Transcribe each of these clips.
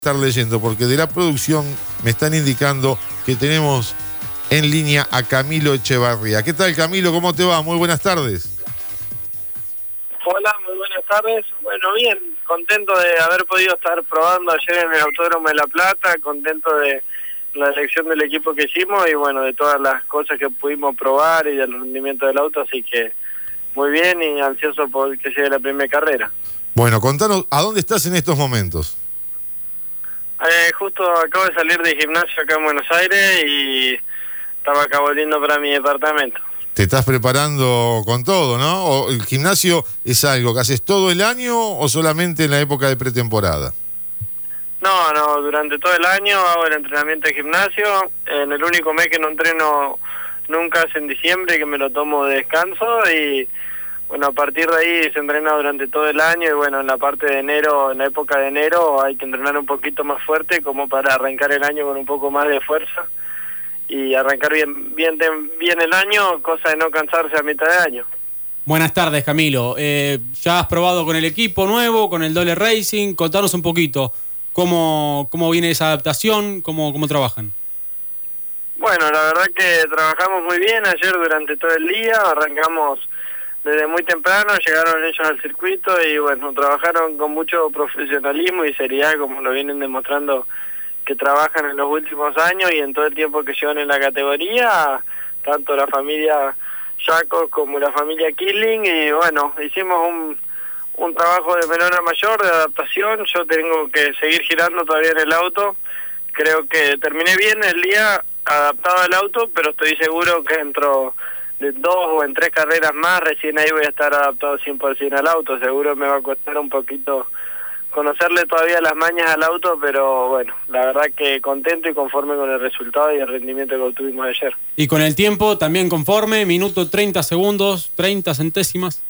Estar leyendo, porque de la producción me están indicando que tenemos en línea a Camilo Echevarría. ¿Qué tal, Camilo? ¿Cómo te va? Muy buenas tardes. Hola, muy buenas tardes. Bueno, bien, contento de haber podido estar probando ayer en el Autódromo de La Plata, contento de la elección del equipo que hicimos y bueno, de todas las cosas que pudimos probar y del rendimiento del auto, así que muy bien y ansioso por que llegue la primera carrera. Bueno, contanos, ¿a dónde estás en estos momentos? Justo acabo de salir de gimnasio acá en Buenos Aires y estaba acá volviendo para mi departamento. Te estás preparando con todo, ¿no? ¿O el gimnasio es algo que haces todo el año o solamente en la época de pretemporada? No, durante todo el año hago el entrenamiento de gimnasio. En el único mes que no entreno nunca es en diciembre, que me lo tomo de descanso y bueno, a partir de ahí se entrena durante todo el año y bueno, en la parte de enero, en la época de enero hay que entrenar un poquito más fuerte como para arrancar el año con un poco más de fuerza y arrancar bien el año, cosa de no cansarse a mitad de año. Buenas tardes, Camilo. ¿Ya has probado con el equipo nuevo, con el Dole Racing? Contanos un poquito cómo viene esa adaptación, cómo trabajan. Bueno, la verdad que trabajamos muy bien ayer durante todo el día, arrancamos desde muy temprano, llegaron ellos al circuito y bueno, trabajaron con mucho profesionalismo y seriedad como lo vienen demostrando que trabajan en los últimos años y en todo el tiempo que llevan en la categoría, tanto la familia Jacobs como la familia Killing y bueno, hicimos un trabajo de menor a mayor, de adaptación. Yo tengo que seguir girando todavía en el auto, creo que terminé bien el día adaptado al auto, pero estoy seguro que dentro de 2 o en 3 carreras más, recién ahí voy a estar adaptado 100% al auto. Seguro me va a costar un poquito conocerle todavía las mañas al auto, pero bueno, la verdad que contento y conforme con el resultado y el rendimiento que obtuvimos ayer. Y con el tiempo también conforme, minuto 30 segundos, 30 centésimas.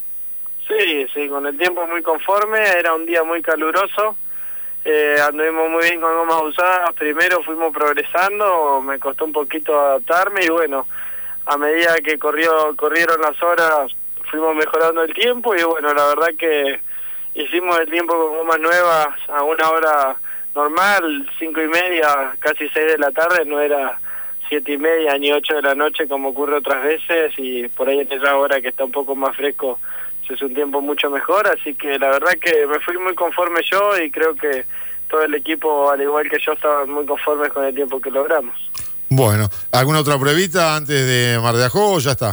Sí, con el tiempo muy conforme, era un día muy caluroso, anduvimos muy bien con gomas usadas, primero fuimos progresando, me costó un poquito adaptarme y bueno, a medida que corrieron las horas fuimos mejorando el tiempo y bueno, la verdad que hicimos el tiempo con gomas nuevas a una hora normal, 5:30, casi 6 de la tarde, no era 7:30 ni 8 de la noche como ocurre otras veces y por ahí en esa hora que está un poco más fresco es un tiempo mucho mejor, así que la verdad que me fui muy conforme yo y creo que todo el equipo, al igual que yo, estaban muy conformes con el tiempo que logramos. Bueno, ¿alguna otra pruebita antes de Mar de Ajó o ya está?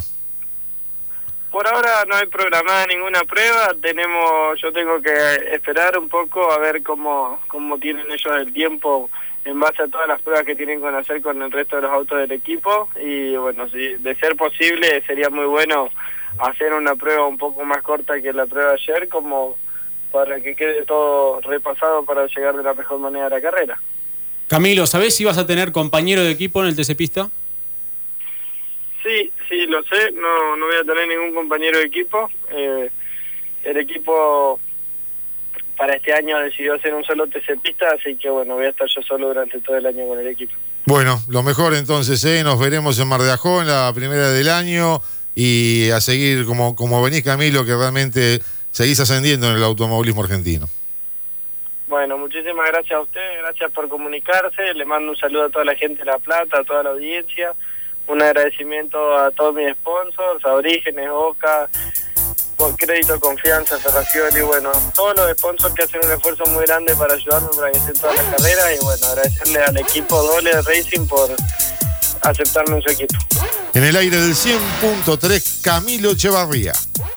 Por ahora no hay programada ninguna prueba, yo tengo que esperar un poco a ver cómo tienen ellos el tiempo en base a todas las pruebas que tienen que hacer con el resto de los autos del equipo y bueno, si de ser posible sería muy bueno hacer una prueba un poco más corta que la prueba de ayer como para que quede todo repasado para llegar de la mejor manera a la carrera. Camilo, ¿sabés si vas a tener compañero de equipo en el TC Pista? Sí, lo sé, no voy a tener ningún compañero de equipo. El equipo para este año decidió hacer un solo TC Pista, así que bueno, voy a estar yo solo durante todo el año con el equipo. Bueno, lo mejor entonces, nos veremos en Mar de Ajó en la primera del año y a seguir como venís, Camilo, que realmente seguís ascendiendo en el automovilismo argentino. Bueno, muchísimas gracias a usted, gracias por comunicarse, le mando un saludo a toda la gente de La Plata, a toda la audiencia, un agradecimiento a todos mis sponsors, a Orígenes, Oca, por Crédito Confianza, Cerración y bueno, todos los sponsors que hacen un esfuerzo muy grande para ayudarme para que esté en todas las carreras y bueno, agradecerle al equipo Dole Racing por aceptarme en su equipo. En el aire del 100.3, Camilo Echevarría.